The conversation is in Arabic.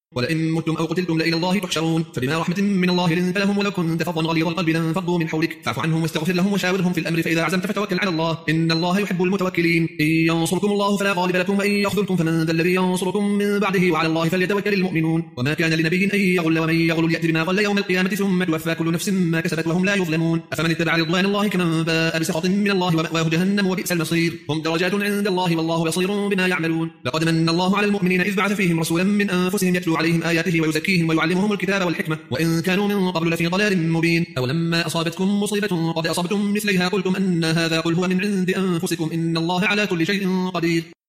ولئن متم أو قتلتم لإلى الله تحشرون فبما رحمة من الله لنت لهم ولو كنت فظا غليظ القلب لانفضوا من حولك فاعف عنهم واستغفر لهم وشاورهم في الأمر فإذا عزمت فتوكل على الله إن الله يحب المتوكلين إن ينصركم الله فلا غالب لكم وإن يخذلكم فمن ذا الذي ينصركم من بعده وعلى الله فليتوكل المؤمنون وما كان لنبي أن يغل ومن يغل يأت بما غل يوم القيامة ثم توفى كل نفس ما كسبت وهم لا يظلمون أفمن اتبع رضوان الله كمن باء بسخط من الله ومأواه جهنم وبئس المصير هم درجات عند الله والله بصير بما يعملون لقد من الله على المؤمنين إذ بعث فيهم رسولا من أنفسهم يتلو عليهم آياته ويزكيهم ويعلمهم الكتاب والحكمة وإن كانوا من قبل لفي ضلال مبين أولما أصابتكم مصيبة قد أصبتم مثليها قلتم أن هذا قل هو من عند أنفسكم إن الله على كل شيء قدير